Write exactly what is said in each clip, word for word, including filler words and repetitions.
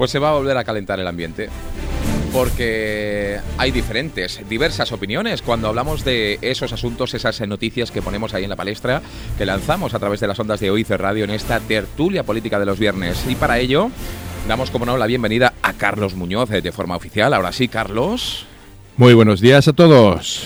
Pues se va a volver a calentar el ambiente. Porque hay diferentes, diversas opiniones cuando hablamos de esos asuntos, esas noticias que ponemos ahí en la palestra, que lanzamos a través de las ondas de O I C Radio en esta tertulia política de los viernes. Y para ello, damos, como no, la bienvenida a Carlos Muñoz de forma oficial. Ahora sí, Carlos. Muy buenos días a todos.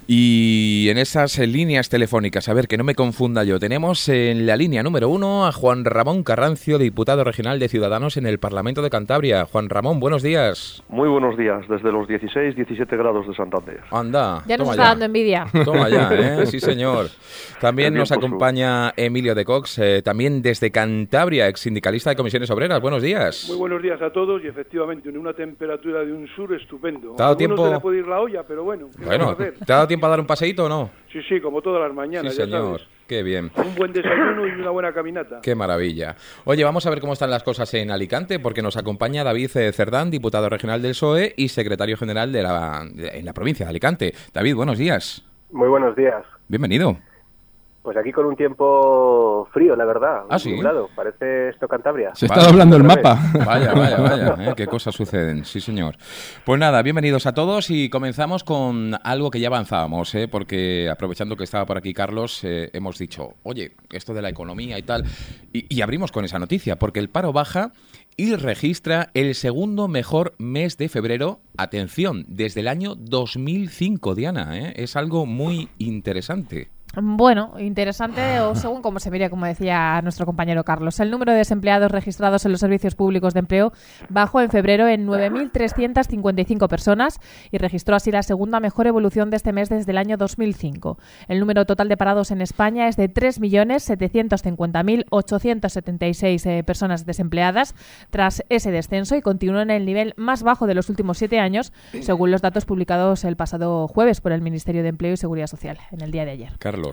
Y en esas líneas telefónicas, a ver, que no me confunda yo, tenemos en la línea número uno a Juan Ramón Carrancio, diputado regional de Ciudadanos en el Parlamento de Cantabria. Juan Ramón, buenos días. Muy buenos días, desde los dieciséis, diecisiete grados de Santander. Anda, ya nos toma está ya. dando envidia. Toma ya, ¿eh? Sí, señor. También nos acompaña Emilio de Cox, eh, también desde Cantabria, ex sindicalista de Comisiones Obreras. Buenos días. Muy buenos días a todos y efectivamente en una temperatura de un sur estupendo. ¿Te ha dado tiempo? Se le puede ir la olla, pero bueno. Bueno, ¿te ha dado tiempo a dar un paseíto o no? Sí, sí, como todas las mañanas, sí, señor. Ya sabes. Qué bien. Un buen desayuno y una buena caminata. Qué maravilla. Oye, vamos a ver cómo están las cosas en Alicante, porque nos acompaña David Cerdán, diputado regional del P S O E y secretario general de la, de, en la provincia de Alicante. David, buenos días. Muy buenos días. Bienvenido. Pues aquí con un tiempo frío, la verdad. ¿Ah, sí? Nublado. Parece esto Cantabria. Se está doblando el mapa. Vaya, vaya, vaya. ¿eh? Qué cosas suceden. Sí, señor. Pues nada, bienvenidos a todos y comenzamos con algo que ya avanzábamos, ¿eh? Porque aprovechando que estaba por aquí Carlos, eh, hemos dicho, oye, esto de la economía y tal, y, y abrimos con esa noticia, porque el paro baja y registra el segundo mejor mes de febrero, atención, desde el año dos mil cinco, Diana, ¿eh? Es algo muy interesante. Bueno, interesante o según como se mire, como decía nuestro compañero Carlos. El número de desempleados registrados en los servicios públicos de empleo bajó en febrero en nueve mil trescientas cincuenta y cinco personas y registró así la segunda mejor evolución de este mes desde el año dos mil cinco. El número total de parados en España es de tres millones setecientos cincuenta mil ochocientas setenta y seis eh, personas desempleadas tras ese descenso y continúa en el nivel más bajo de los últimos siete años, según los datos publicados el pasado jueves por el Ministerio de Empleo y Seguridad Social en el día de ayer. Carlos.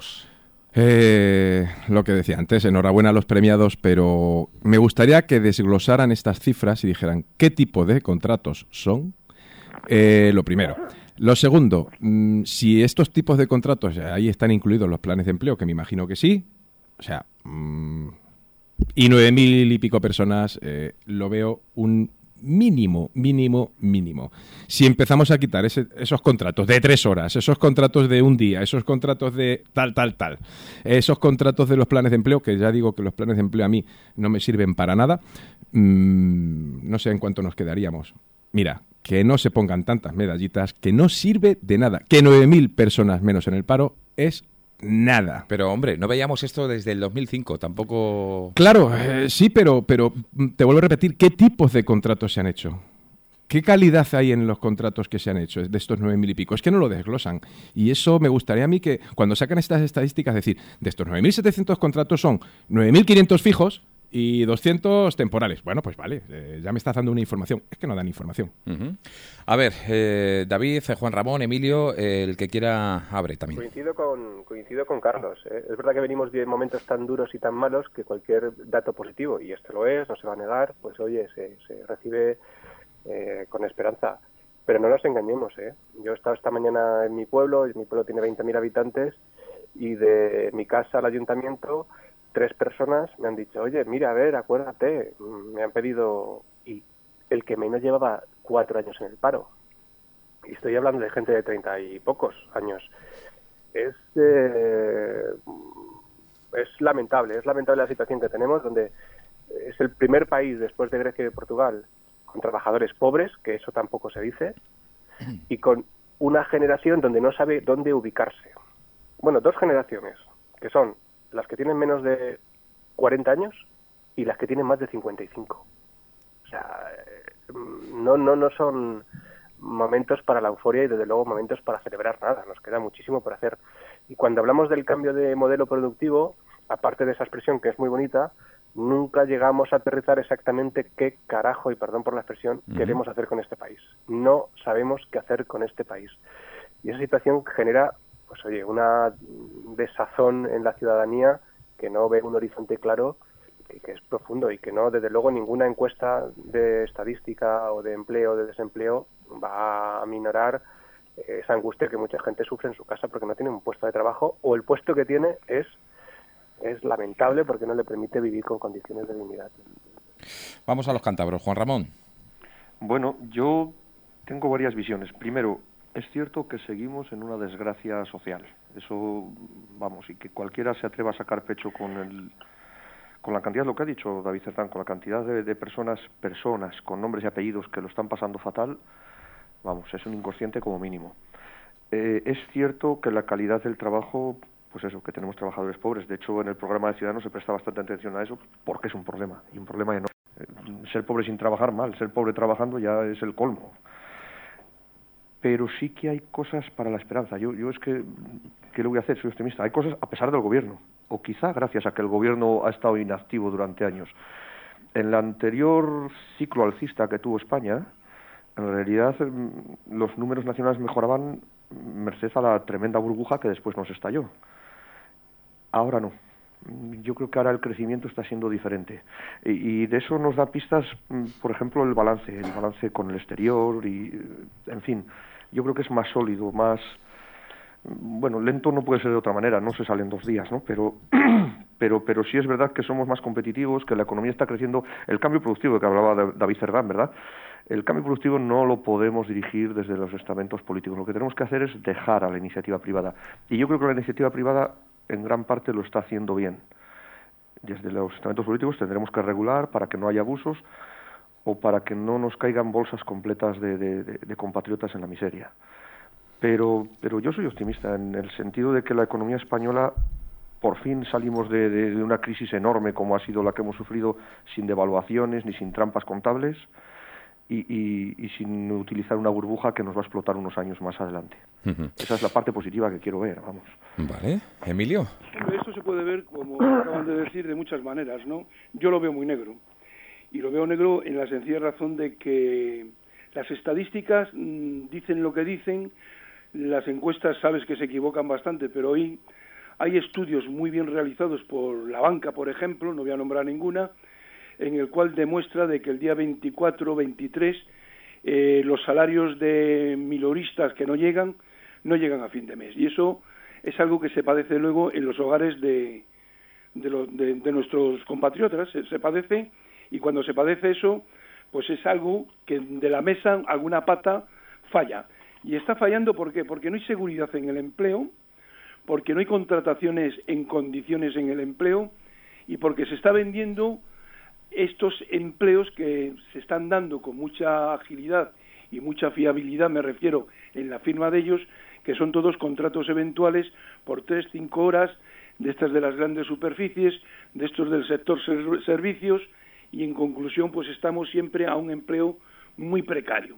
Eh, lo que decía antes, enhorabuena a los premiados, pero me gustaría que desglosaran estas cifras y dijeran qué tipo de contratos son, eh, lo primero. Lo segundo, mmm, si estos tipos de contratos, ahí están incluidos los planes de empleo, que me imagino que sí, o sea, mmm, y nueve mil y pico personas, eh, lo veo un mínimo, mínimo, mínimo. Si empezamos a quitar ese, esos contratos de tres horas, esos contratos de un día, esos contratos de tal, tal, tal, esos contratos de los planes de empleo, que ya digo que los planes de empleo a mí no me sirven para nada, mmm, no sé en cuánto nos quedaríamos. Mira, que no se pongan tantas medallitas, que no sirve de nada. Que nueve mil personas menos en el paro es nada. Pero, hombre, no veíamos esto desde el dos mil cinco, tampoco... Claro, eh, sí, pero, pero te vuelvo a repetir, ¿qué tipos de contratos se han hecho? ¿Qué calidad hay en los contratos que se han hecho de estos nueve mil y pico? Es que no lo desglosan. Y eso me gustaría a mí que, cuando sacan estas estadísticas, decir, de estos nueve mil setecientos contratos son nueve mil quinientos fijos y doscientos temporales. Bueno, pues vale, eh, ya me estás dando una información. Es que no dan información. Uh-huh. A ver, eh, David, Juan Ramón, Emilio, eh, el que quiera abre también. Coincido con, coincido con Carlos. ¿eh? Es verdad que venimos de momentos tan duros y tan malos que cualquier dato positivo, y este lo es, no se va a negar, pues oye, se, se recibe eh, con esperanza. Pero no nos engañemos, ¿eh? Yo he estado esta mañana en mi pueblo, mi pueblo tiene veinte mil habitantes, y de mi casa al ayuntamiento, tres personas me han dicho, oye, mira, a ver, acuérdate, me han pedido, y el que menos llevaba cuatro años en el paro. Y estoy hablando de gente de treinta y pocos años. Es, eh, es lamentable, es lamentable la situación que tenemos, donde es el primer país después de Grecia y de Portugal con trabajadores pobres, que eso tampoco se dice, y con una generación donde no sabe dónde ubicarse. Bueno, dos generaciones, que son las que tienen menos de cuarenta años y las que tienen más de cincuenta y cinco. O sea, no, no, no son momentos para la euforia y desde luego momentos para celebrar nada. Nos queda muchísimo por hacer. Y cuando hablamos del cambio de modelo productivo, aparte de esa expresión que es muy bonita, nunca llegamos a aterrizar exactamente qué carajo, y perdón por la expresión, uh-huh. queremos hacer con este país. No sabemos qué hacer con este país. Y esa situación genera, pues oye, una desazón en la ciudadanía que no ve un horizonte claro, que, que es profundo y que no, desde luego, ninguna encuesta de estadística o de empleo o de desempleo va a aminorar esa angustia que mucha gente sufre en su casa porque no tiene un puesto de trabajo, o el puesto que tiene es es lamentable porque no le permite vivir con condiciones de dignidad. Vamos a los cántabros, Juan Ramón. Bueno, yo tengo varias visiones. Primero, es cierto que seguimos en una desgracia social. Eso, vamos, y que cualquiera se atreva a sacar pecho con el, con la cantidad, lo que ha dicho David Cerdán, con la cantidad de, de personas, personas con nombres y apellidos que lo están pasando fatal, vamos, es un inconsciente como mínimo. Eh, es cierto que la calidad del trabajo, pues eso, que tenemos trabajadores pobres. De hecho, en el programa de Ciudadanos se presta bastante atención a eso, porque es un problema, y un problema enorme. Ser pobre sin trabajar, mal. Ser pobre trabajando ya es el colmo. Pero sí que hay cosas para la esperanza. Yo, yo es que, ¿qué le voy a hacer? Soy optimista. Hay cosas a pesar del gobierno, o quizá gracias a que el gobierno ha estado inactivo durante años. En el anterior ciclo alcista que tuvo España, en realidad los números nacionales mejoraban merced a la tremenda burbuja que después nos estalló. Ahora no. Yo creo que ahora el crecimiento está siendo diferente. Y, y de eso nos da pistas, por ejemplo, el balance, el balance con el exterior y, en fin, yo creo que es más sólido, más... Bueno, lento no puede ser de otra manera, no se sale en dos días, ¿no? Pero, pero, pero sí es verdad que somos más competitivos, que la economía está creciendo. El cambio productivo que hablaba David Cerdán, ¿verdad? El cambio productivo no lo podemos dirigir desde los estamentos políticos. Lo que tenemos que hacer es dejar a la iniciativa privada. Y yo creo que la iniciativa privada en gran parte lo está haciendo bien. Desde los estamentos políticos tendremos que regular para que no haya abusos o para que no nos caigan bolsas completas de, de, de, de compatriotas en la miseria. Pero, pero yo soy optimista en el sentido de que la economía española, por fin salimos de, de, de una crisis enorme como ha sido la que hemos sufrido, sin devaluaciones ni sin trampas contables, Y, y, y sin utilizar una burbuja que nos va a explotar unos años más adelante. Uh-huh. Esa es la parte positiva que quiero ver, vamos. Vale. Emilio. Esto se puede ver, como acaban de decir, de muchas maneras, ¿no? Yo lo veo muy negro. Y lo veo negro en la sencilla razón de que las estadísticas mmm, dicen lo que dicen, las encuestas sabes que se equivocan bastante, pero hoy hay estudios muy bien realizados por la banca, por ejemplo, no voy a nombrar ninguna, en el cual demuestra de que el día veinticuatro veintitrés eh, los salarios de minoristas que no llegan, no llegan a fin de mes. Y eso es algo que se padece luego en los hogares de, de, lo, de, de nuestros compatriotas. Se, se padece, y cuando se padece eso, pues es algo que de la mesa alguna pata falla. Y está fallando, ¿por qué? Porque no hay seguridad en el empleo, porque no hay contrataciones en condiciones en el empleo, y porque se está vendiendo estos empleos que se están dando con mucha agilidad y mucha fiabilidad, me refiero en la firma de ellos, que son todos contratos eventuales por tres, cinco horas, de estas de las grandes superficies, de estos del sector ser- servicios, y en conclusión pues estamos siempre a un empleo muy precario.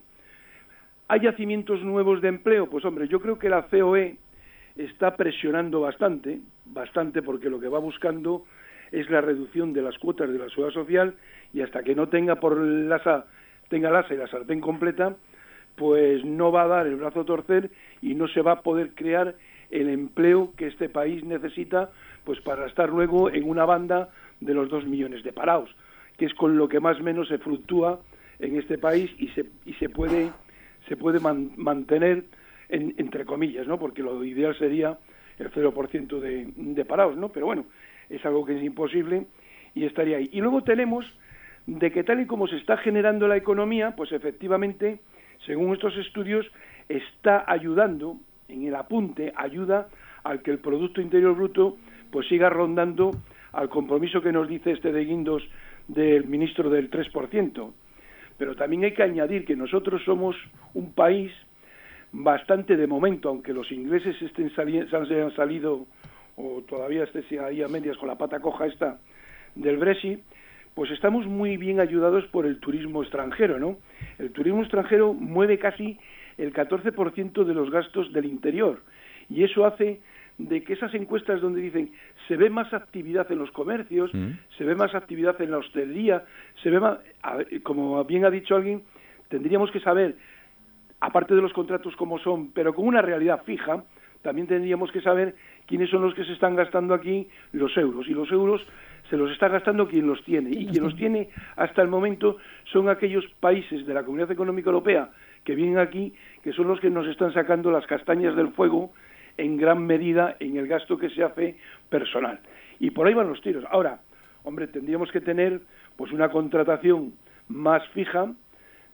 ¿Hay yacimientos nuevos de empleo? Pues hombre, yo creo que la C O E está presionando bastante, bastante porque lo que va buscando es la reducción de las cuotas de la seguridad social, y hasta que no tenga por el asa, tenga el asa y la sartén completa, pues no va a dar el brazo a torcer y no se va a poder crear el empleo que este país necesita, pues para estar luego en una banda de los dos millones de parados, que es con lo que más o menos se fluctúa en este país y se y se puede se puede man, mantener en, entre comillas, ¿no? Porque lo ideal sería el cero por ciento de, de parados, ¿no? Pero bueno, es algo que es imposible y estaría ahí. Y luego tenemos de que tal y como se está generando la economía, pues efectivamente, según estos estudios, está ayudando, en el apunte, ayuda al que el Producto Interior Bruto pues siga rondando al compromiso que nos dice este de Guindos del ministro del tres por ciento. Pero también hay que añadir que nosotros somos un país bastante, de momento, aunque los ingleses estén sali- se han salido o todavía esté ahí a medias con la pata coja esta del Brexit, pues estamos muy bien ayudados por el turismo extranjero, ¿no? El turismo extranjero mueve casi el catorce por ciento de los gastos del interior, y eso hace de que esas encuestas donde dicen se ve más actividad en los comercios, mm. se ve más actividad en la hostelería, se ve más, como bien ha dicho alguien, tendríamos que saber, aparte de los contratos como son, pero con una realidad fija, también tendríamos que saber quiénes son los que se están gastando aquí los euros, y los euros se los está gastando quien los tiene, y quien los tiene hasta el momento son aquellos países de la Comunidad Económica Europea que vienen aquí, que son los que nos están sacando las castañas del fuego en gran medida en el gasto que se hace personal. Y por ahí van los tiros. Ahora, hombre, tendríamos que tener pues una contratación más fija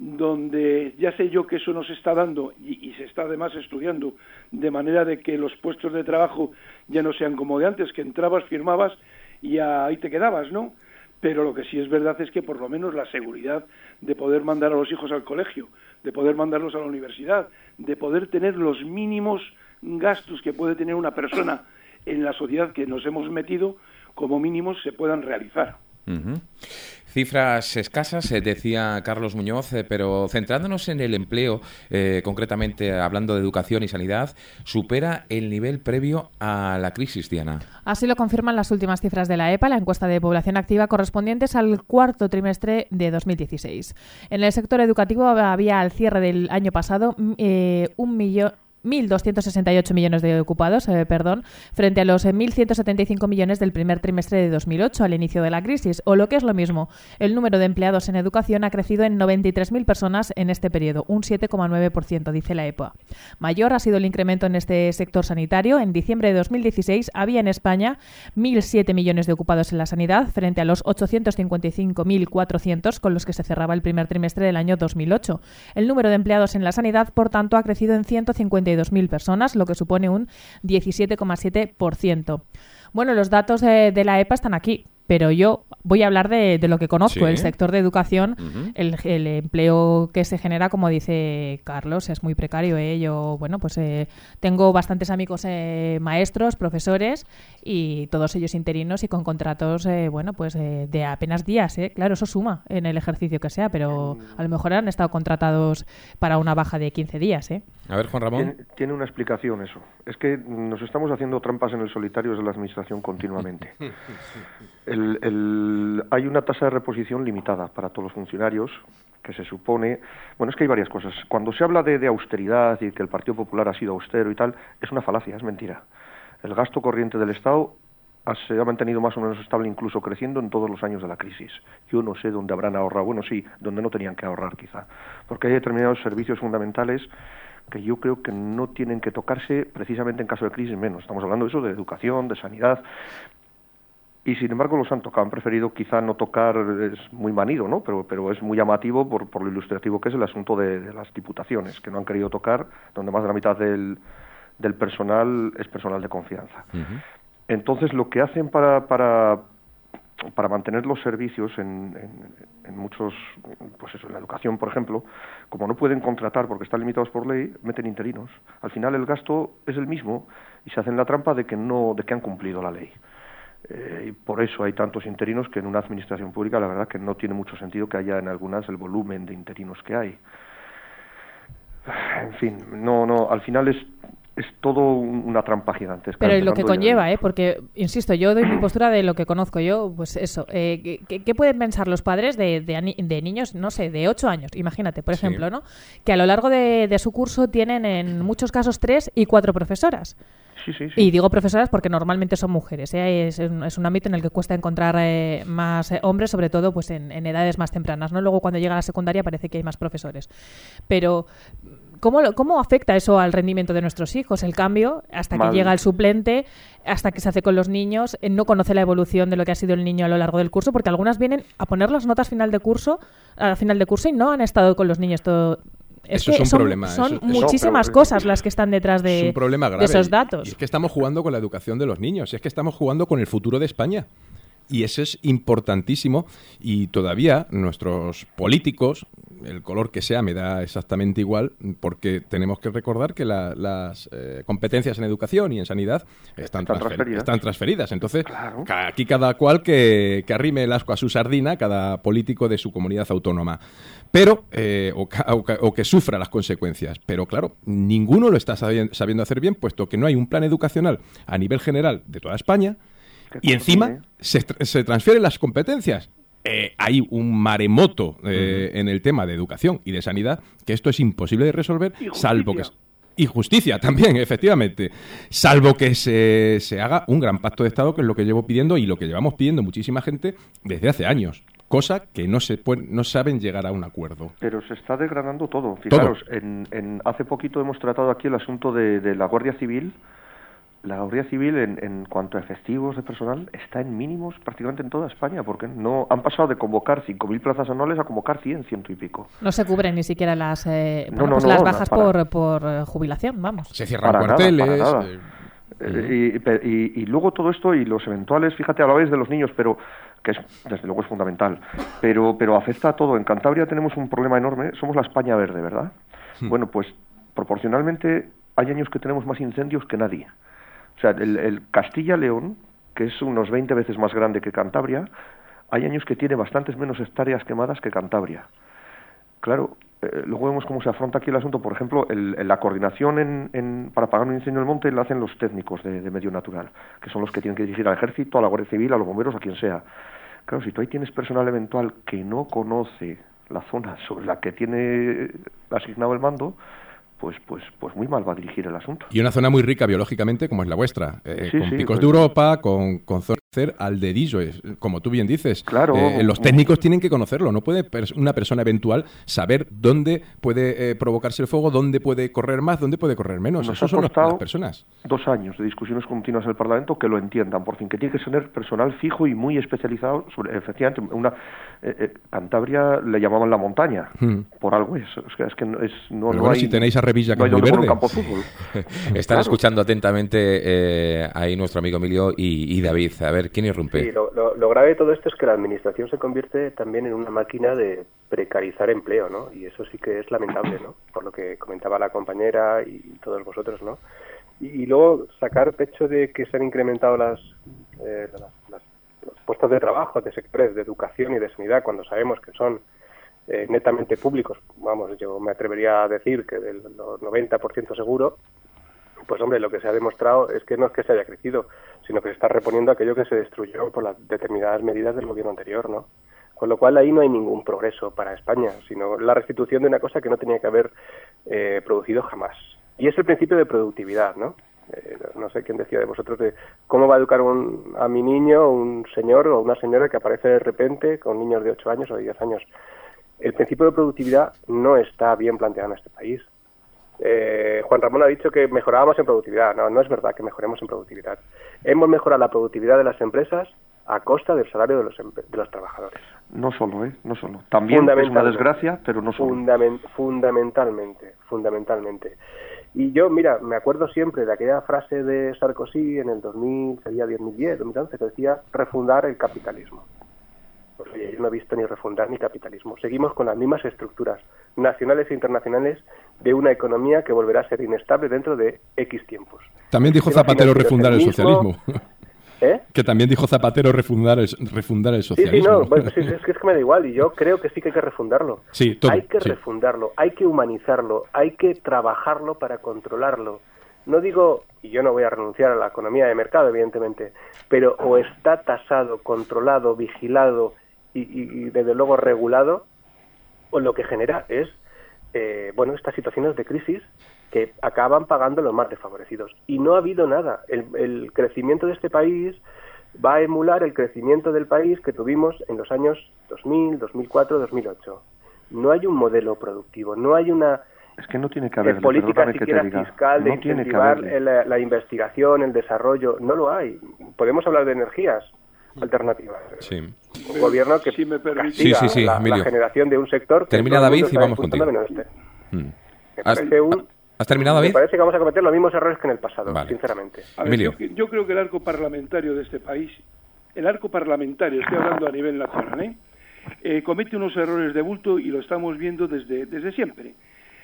donde ya sé yo que eso no se está dando y, y se está además estudiando, de manera de que los puestos de trabajo ya no sean como de antes, que entrabas, firmabas y ahí te quedabas, ¿no? Pero lo que sí es verdad es que por lo menos la seguridad de poder mandar a los hijos al colegio, de poder mandarlos a la universidad, de poder tener los mínimos gastos que puede tener una persona en la sociedad que nos hemos metido, como mínimos se puedan realizar. Uh-huh. Cifras escasas, eh, decía Carlos Muñoz, eh, pero centrándonos en el empleo, eh, concretamente hablando de educación y sanidad, supera el nivel previo a la crisis, Diana. Así lo confirman las últimas cifras de la EPA, la encuesta de población activa, correspondientes al cuarto trimestre de dos mil dieciséis. En el sector educativo había al cierre del año pasado eh, un millón... mil doscientos sesenta y ocho millones de ocupados, eh, perdón, frente a los eh, mil ciento setenta y cinco millones del primer trimestre de dos mil ocho, al inicio de la crisis. O lo que es lo mismo, el número de empleados en educación ha crecido en noventa y tres mil personas en este periodo, un siete coma nueve por ciento, dice la EPA. Mayor ha sido el incremento en este sector sanitario. En diciembre de dos mil dieciséis había en España mil siete millones de ocupados en la sanidad, frente a los ochocientos cincuenta y cinco mil cuatrocientos con los que se cerraba el primer trimestre del año dos mil ocho. El número de empleados en la sanidad, por tanto, ha crecido en ciento cincuenta y dos mil personas, lo que supone un diecisiete coma siete por ciento. Bueno, los datos de, de la EPA están aquí, pero yo voy a hablar de, de lo que conozco, sí. El sector de educación, uh-huh. el, el empleo que se genera, como dice Carlos, es muy precario. ¿eh? Yo, bueno, pues eh, tengo bastantes amigos eh, maestros, profesores, y todos ellos interinos y con contratos, eh, bueno, pues eh, de apenas días. ¿eh? Claro, eso suma en el ejercicio que sea, pero a lo mejor han estado contratados para una baja de quince días. ¿eh? A ver, Juan Ramón. Tiene, tiene una explicación eso. Es que nos estamos haciendo trampas en el solitario de la administración continuamente. El, el, hay una tasa de reposición limitada para todos los funcionarios que se supone... Bueno, es que hay varias cosas. Cuando se habla de, de austeridad y que el Partido Popular ha sido austero y tal, es una falacia, es mentira. El gasto corriente del Estado ha, se ha mantenido más o menos estable, incluso creciendo en todos los años de la crisis. Yo no sé dónde habrán ahorrado. Bueno, sí, donde no tenían que ahorrar quizá. Porque hay determinados servicios fundamentales que yo creo que no tienen que tocarse precisamente en caso de crisis menos. Estamos hablando de eso, de educación, de sanidad... Y sin embargo los han tocado, han preferido quizá no tocar, es muy manido, ¿no? Pero, pero es muy llamativo por, por lo ilustrativo que es el asunto de, de las diputaciones, que no han querido tocar, donde más de la mitad del, del personal es personal de confianza. Uh-huh. Entonces lo que hacen para, para, para mantener los servicios en, en, en muchos, pues eso, en la educación, por ejemplo, como no pueden contratar porque están limitados por ley, meten interinos. Al final el gasto es el mismo y se hacen la trampa de que no, de que han cumplido la ley. Eh, y por eso hay tantos interinos que en una administración pública la verdad que no tiene mucho sentido que haya en algunas el volumen de interinos que hay. En fin, no, no, al final es es todo una trampa gigantesca. Pero y lo que conlleva, ¿eh? Porque, insisto, yo doy mi postura de lo que conozco yo, pues eso, eh, ¿qué, ¿qué pueden pensar los padres de, de, de niños, no sé, de ocho años, imagínate, por ejemplo, sí. ¿no? Que a lo largo de, de su curso tienen en muchos casos tres y cuatro profesoras. Sí, sí, sí. Y digo profesoras porque normalmente son mujeres, ¿eh? es, es un ámbito en el que cuesta encontrar eh, más eh, hombres, sobre todo pues en, en edades más tempranas, ¿no? Luego cuando llega a la secundaria parece que hay más profesores. Pero ¿cómo, cómo afecta eso al rendimiento de nuestros hijos? El cambio, hasta que Mal. llega el suplente, hasta que se hace con los niños, eh, no conoce la evolución de lo que ha sido el niño a lo largo del curso, porque algunas vienen a poner las notas final de curso, a final de curso y no han estado con los niños todo... Es eso que es un son, problema. Son eso, muchísimas eso, cosas las que están detrás de, es un problema grave. de esos datos. Y es que estamos jugando con la educación de los niños. Es que estamos jugando con el futuro de España. Y eso es importantísimo. Y todavía nuestros políticos, el color que sea, me da exactamente igual, porque tenemos que recordar que la, las eh, competencias en educación y en sanidad están, están, transfer- transferidas. están transferidas. Entonces, claro. ca- aquí cada cual que, que arrime el asco a su sardina, cada político de su comunidad autónoma. Pero, eh, o, ca- o, ca- o que sufra las consecuencias. Pero claro, ninguno lo está sabiendo, sabiendo hacer bien, puesto que no hay un plan educacional a nivel general de toda España. Y encima se, se transfieren las competencias. Eh, hay un maremoto eh, uh-huh. en el tema de educación y de sanidad, que esto es imposible de resolver, salvo que... Y justicia también, efectivamente. Salvo que se, se haga un gran pacto de Estado, que es lo que llevo pidiendo y lo que llevamos pidiendo muchísima gente desde hace años. Cosa que no se puede, no saben llegar a un acuerdo. Pero se está degradando todo. Fijaros, todo. En, en, hace poquito hemos tratado aquí el asunto de, de la Guardia Civil, la Guardia Civil en, en cuanto a efectivos de personal está en mínimos prácticamente en toda España, porque no han pasado de convocar cinco mil plazas anuales a convocar cien, ciento y pico. No se cubren ni siquiera las, eh, No, bueno, no, pues no, las no, bajas para- por, por eh, jubilación, vamos. Se cierran Para nada, cuarteles. para nada. eh, Eh, y, pe- y- y luego todo esto y los eventuales, fíjate, hablabais de los niños, pero que es, desde luego es fundamental, pero, pero afecta a todo. En Cantabria tenemos un problema enorme, somos la España verde, ¿verdad? Bueno, pues proporcionalmente hay años que tenemos más incendios que nadie. O sea, el, el Castilla-León, que es unos veinte veces más grande que Cantabria, hay años que tiene bastantes menos hectáreas quemadas que Cantabria. Claro, eh, luego vemos cómo se afronta aquí el asunto. Por ejemplo, el, el- la coordinación en, en- para apagar un incendio en el monte la hacen los técnicos de, de medio natural, que son los que tienen que dirigir al ejército, a la Guardia Civil, a los bomberos, a quien sea. Claro, si tú ahí tienes personal eventual que no conoce la zona sobre la que tiene asignado el mando, pues pues pues muy mal va a dirigir el asunto. Y una zona muy rica biológicamente como es la vuestra, eh, Sí, con sí, picos pues- de Europa, con, con zonas al dedillo, es- como tú bien dices. Claro. Eh, los técnicos tienen que conocerlo, no puede pers- una persona eventual saber dónde puede eh, provocarse el fuego, dónde puede correr más, dónde puede correr menos. Nos Eso ha son los- costado las personas. dos años de discusiones continuas en el Parlamento que lo entiendan, por fin, que tiene que ser personal fijo y muy especializado sobre, efectivamente, una eh, eh, Cantabria le llamaban la montaña, Mm. por algo es, es que, es que no, es, no, Pero no bueno, hay, si tenéis a Revilla, que no hay es muy donde poner verde. un campo de fútbol. Están Claro. escuchando atentamente eh, ahí nuestro amigo Emilio y, y David. A ver, ¿quién irrumpe? Sí, lo, lo- lo grave de todo esto es que la administración se convierte también en una máquina de precarizar empleo, ¿no? Y eso sí que es lamentable, ¿no? Por lo que comentaba la compañera y todos vosotros, ¿no? Y, y luego sacar pecho de que se han incrementado las, eh, las, las- los puestos de trabajo de sectores de educación y de sanidad cuando sabemos que son eh, netamente públicos. Vamos, yo me atrevería a decir que del noventa por ciento seguro. Pues hombre, lo que se ha demostrado es que no es que se haya crecido, sino que se está reponiendo aquello que se destruyó por las determinadas medidas del gobierno anterior, ¿no? Con lo cual ahí no hay ningún progreso para España, sino la restitución de una cosa que no tenía que haber eh, producido jamás. Y es el principio de productividad, ¿no? Eh, no sé quién decía de vosotros de cómo va a educar un, a mi niño un señor o una señora que aparece de repente con niños de ocho años o de diez años. El principio de productividad no está bien planteado en este país. Eh, Juan Ramón ha dicho que mejorábamos en productividad. No, no es verdad que mejoremos en productividad. Hemos mejorado la productividad de las empresas a costa del salario de los, empe- de los trabajadores. No solo, ¿eh? No solo. También es una desgracia, pero no solo. Fundamen- fundamentalmente, fundamentalmente. Y yo, mira, me acuerdo siempre de aquella frase de Sarkozy en el dos mil, sería dos mil diez, dos mil once, que decía refundar el capitalismo. Pues oye, yo no he visto ni refundar ni capitalismo. Seguimos con las mismas estructuras nacionales e internacionales de una economía que volverá a ser inestable dentro de X tiempos. También dijo El sistema Zapatero financiero refundar el es el mismo. socialismo. ¿Eh? Que también dijo Zapatero refundar el, refundar el Sí, socialismo. sí, no, bueno, sí, es que es que me da igual y yo creo que sí que hay que refundarlo. Sí, todo, hay que sí. refundarlo, hay que humanizarlo, hay que trabajarlo para controlarlo. No digo, y yo no voy a renunciar a la economía de mercado, evidentemente, pero o está tasado, controlado, vigilado y, y, y desde luego regulado, o lo que genera es, eh, bueno, estas situaciones de crisis que acaban pagando los más desfavorecidos. Y no ha habido nada. El, el crecimiento de este país va a emular el crecimiento del país que tuvimos en los años dos mil, dos mil cuatro, dos mil ocho. No hay un modelo productivo, no hay una Es que no tiene que eh, haberle, política perdóname que te siquiera diga. fiscal de No tiene que incentivar haberle. la, la investigación, el desarrollo. No lo hay. Podemos hablar de energías alternativas. Sí. Un gobierno que Si me permite. castiga Sí, sí, sí, la, la Emilio. generación de un sector que Termina todo el mundo David y está vamos disputando contigo. menos este. Mm. Me ¿Has, parece un- ¿Has terminado, Me David? parece que vamos a cometer los mismos errores que en el pasado, Vale. sinceramente. A ver, Emilio. yo, yo creo que el arco parlamentario de este país, el arco parlamentario, estoy hablando a nivel nacional, ¿eh? Eh, comete unos errores de bulto y lo estamos viendo desde, desde siempre.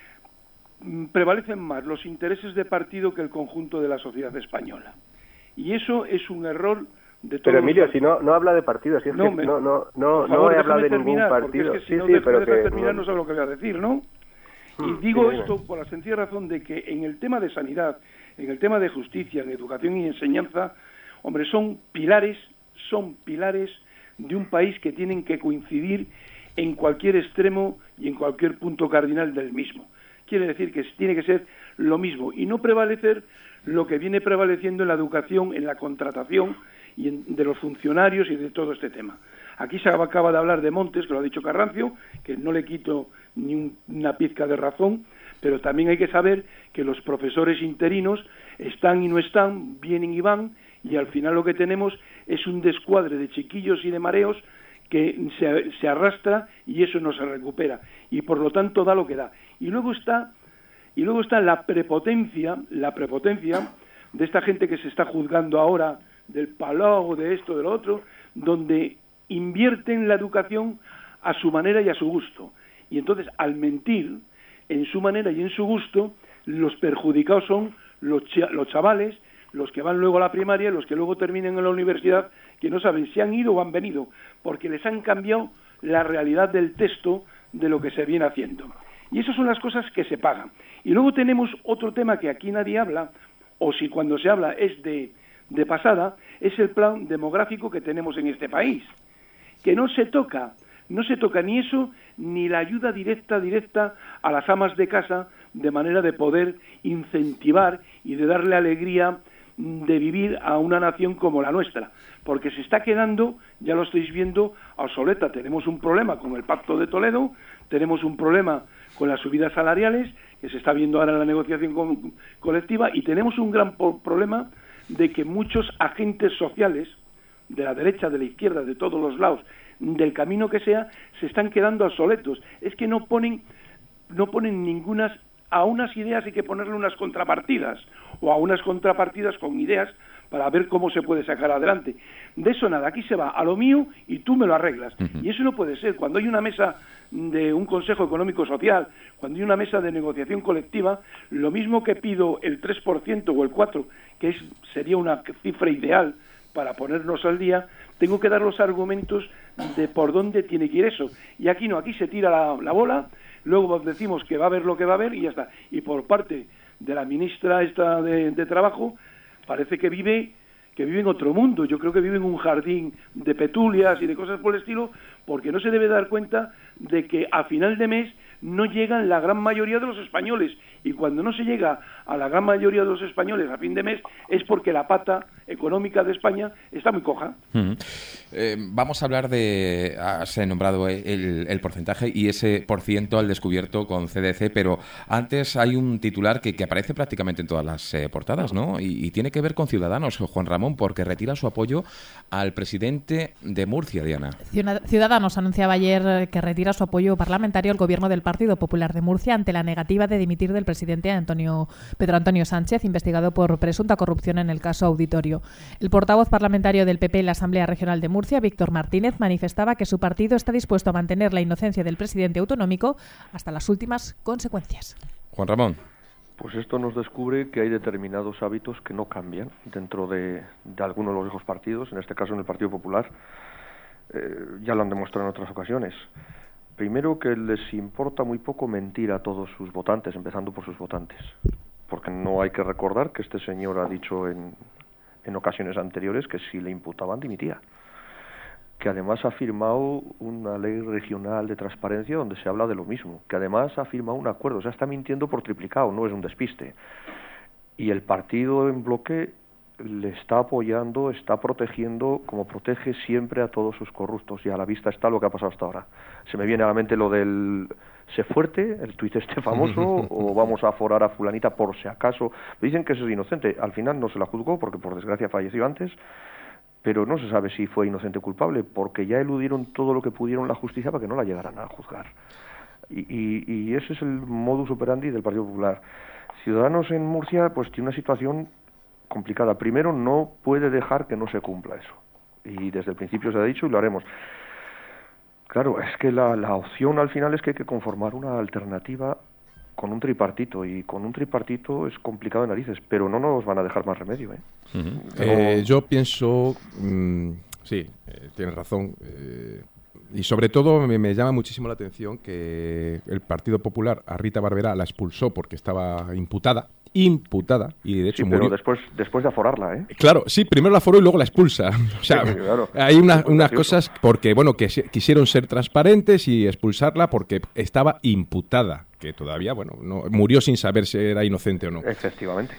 Mm, Prevalecen más los intereses de partido que el conjunto de la sociedad española. Y eso es un error de todos Pero los Emilio, partidos. si no no habla de partidos, si es No, que me- no no no Por no favor, he hablado de déjame ningún terminar, partido. porque es que si sí, no sí, te pero dejas que terminar no- no sabes lo que voy a decir, ¿no? Y Hmm, digo dime, dime. esto por la sencilla razón de que en el tema de sanidad, en el tema de justicia, en educación y enseñanza, hombre, son pilares, son pilares de un país que tienen que coincidir en cualquier extremo y en cualquier punto cardinal del mismo. Quiere decir que tiene que ser lo mismo y no prevalecer lo que viene prevaleciendo en la educación, en la contratación y en, de los funcionarios y de todo este tema. Aquí se acaba de hablar de Montes, que lo ha dicho Carrancio, que no le quito ni un- una pizca de razón, pero también hay que saber que los profesores interinos están y no están, vienen y van, y al final lo que tenemos es un descuadre de chiquillos y de mareos que se, se arrastra y eso no se recupera, y por lo tanto da lo que da. Y luego está, y luego está la prepotencia, la prepotencia de esta gente que se está juzgando ahora, del Palau, de esto, de lo otro, donde invierten la educación a su manera y a su gusto. Y entonces, al mentir en su manera y en su gusto, los perjudicados son los, ch- los chavales, los que van luego a la primaria, los que luego terminan en la universidad, que no saben si han ido o han venido, porque les han cambiado la realidad del texto de lo que se viene haciendo. Y esas son las cosas que se pagan. Y luego tenemos otro tema que aquí nadie habla, o si cuando se habla es de, de pasada, es el plan demográfico que tenemos en este país, que no se toca, no se toca ni eso, ni la ayuda directa, directa a las amas de casa, de manera de poder incentivar y de darle alegría de vivir a una nación como la nuestra, porque se está quedando, ya lo estáis viendo, obsoleta. Tenemos un problema con el Pacto de Toledo, tenemos un problema con las subidas salariales, que se está viendo ahora en la negociación con, colectiva, y tenemos un gran po- problema de que muchos agentes sociales, de la derecha, de la izquierda, de todos los lados, del camino que sea, se están quedando obsoletos. Es que no ponen, no ponen ningunas, a unas ideas hay que ponerle unas contrapartidas, o a unas contrapartidas con ideas para ver cómo se puede sacar adelante. De eso nada, aquí se va a lo mío y tú me lo arreglas. Uh-huh. Y eso no puede ser. Cuando hay una mesa de un Consejo Económico Social, cuando hay una mesa de negociación colectiva, lo mismo que pido el tres por ciento o el cuatro por ciento, que es, sería una cifra ideal para ponernos al día, tengo que dar los argumentos de por dónde tiene que ir eso. Y aquí no, aquí se tira la, la bola, luego decimos que va a haber lo que va a haber y ya está. Y por parte de la ministra esta de, de Trabajo, parece que vive que vive en otro mundo. Yo creo que vive en un jardín de petunias y de cosas por el estilo, porque no se debe dar cuenta de que a final de mes no llegan la gran mayoría de los españoles, y cuando no se llega a la gran mayoría de los españoles a fin de mes es porque la pata económica de España está muy coja. Uh-huh. Eh, vamos a hablar de, has nombrado el, el porcentaje y ese por ciento al descubierto con C D C, pero antes hay un titular que, que aparece prácticamente en todas las eh, portadas, ¿no? Y, y tiene que ver con Ciudadanos, Juan Ramón, porque retira su apoyo al presidente de Murcia, Diana. Ciudadanos anunciaba ayer que retira su apoyo parlamentario al gobierno del Partido Popular de Murcia ante la negativa de dimitir del presidente Antonio Pedro Antonio Sánchez, investigado por presunta corrupción en el caso Auditorio. El portavoz parlamentario del P P en la Asamblea Regional de Murcia, Víctor Martínez, manifestaba que su partido está dispuesto a mantener la inocencia del presidente autonómico hasta las últimas consecuencias. Juan Ramón. Pues esto nos descubre que hay determinados hábitos que no cambian dentro de, de algunos de los viejos partidos, en este caso en el Partido Popular. Eh, ya lo han demostrado en otras ocasiones. Primero, que les importa muy poco mentir a todos sus votantes, empezando por sus votantes. Porque no hay que recordar que este señor ha dicho en, en ocasiones anteriores que si le imputaban dimitía. Que además ha firmado una ley regional de transparencia donde se habla de lo mismo. Que además ha firmado un acuerdo. O sea, está mintiendo por triplicado, no es un despiste. Y el partido en bloque le está apoyando, está protegiendo, como protege siempre a todos sus corruptos, y a la vista está lo que ha pasado hasta ahora. Se me viene a la mente lo del sé fuerte, el tuit este famoso, o vamos a aforar a fulanita por si acaso. Dicen que eso es inocente, al final no se la juzgó porque por desgracia falleció antes, pero no se sabe si fue inocente o culpable, porque ya eludieron todo lo que pudieron la justicia para que no la llegaran a juzgar. Y, y, y ese es el modus operandi del Partido Popular. Ciudadanos en Murcia pues tiene una situación complicada. Primero, no puede dejar que no se cumpla eso. Y desde el principio se ha dicho y lo haremos. Claro, es que la, la opción al final es que hay que conformar una alternativa con un tripartito, y con un tripartito es complicado de narices, pero no nos van a dejar más remedio, ¿eh? Uh-huh. Pero... eh yo pienso, mmm, sí, eh, tienes razón, eh, y sobre todo me, me llama muchísimo la atención que el Partido Popular a Rita Barberá la expulsó porque estaba imputada, imputada, y de hecho sí, pero murió. después, después de aforarla, ¿eh? Claro, sí, primero la aforó y luego la expulsa. O sea, sí, claro. Hay una, unas cosas porque, bueno, que se, quisieron ser transparentes y expulsarla porque estaba imputada. que todavía, bueno, no, murió sin saber si era inocente o no. Efectivamente.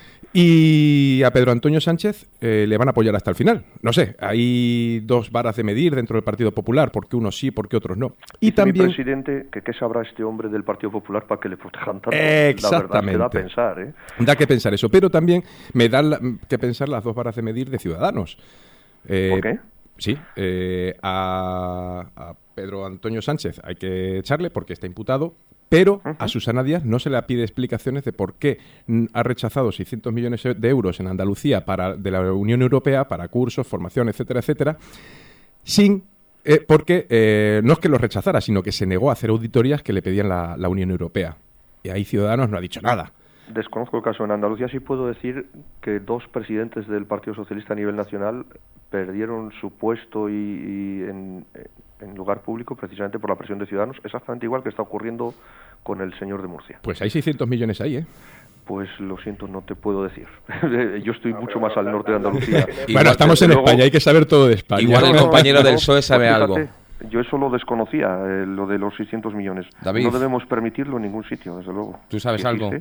Y a Pedro Antonio Sánchez eh, le van a apoyar hasta el final. No sé, hay dos varas de medir dentro del Partido Popular, porque unos sí, porque otros no. Y Dice también... mi presidente que qué sabrá este hombre del Partido Popular para que le protejan tanto. Exactamente. La verdad que da a pensar, ¿eh? Da que pensar eso, pero también me da la, que pensar las dos varas de medir de Ciudadanos. Eh, ¿Por qué? Sí, eh, a, a Pedro Antonio Sánchez hay que echarle porque está imputado, pero uh-huh. a Susana Díaz no se le pide explicaciones de por qué ha rechazado seiscientos millones de euros en Andalucía para, de la Unión Europea para cursos, formación, etcétera, etcétera, sin eh, porque eh, no es que los rechazara, sino que se negó a hacer auditorías que le pedían la, la Unión Europea. Y ahí Ciudadanos no ha dicho nada. Desconozco el caso. En Andalucía sí puedo decir que dos presidentes del Partido Socialista a nivel nacional perdieron su puesto y, y en, en lugar público precisamente por la presión de Ciudadanos, exactamente igual que está ocurriendo con el señor de Murcia. Pues hay seiscientos millones ahí, ¿eh? Pues lo siento, no te puedo decir. Yo estoy no, mucho más al norte de Andalucía. Bueno, estamos en luego, España, hay que saber todo de España. Igual el compañero del P S O E sabe fíjate, algo. Yo eso lo desconocía, eh, lo de los seiscientos millones. David, no debemos permitirlo en ningún sitio, desde luego. ¿Tú sabes ¿Sí, algo? sí?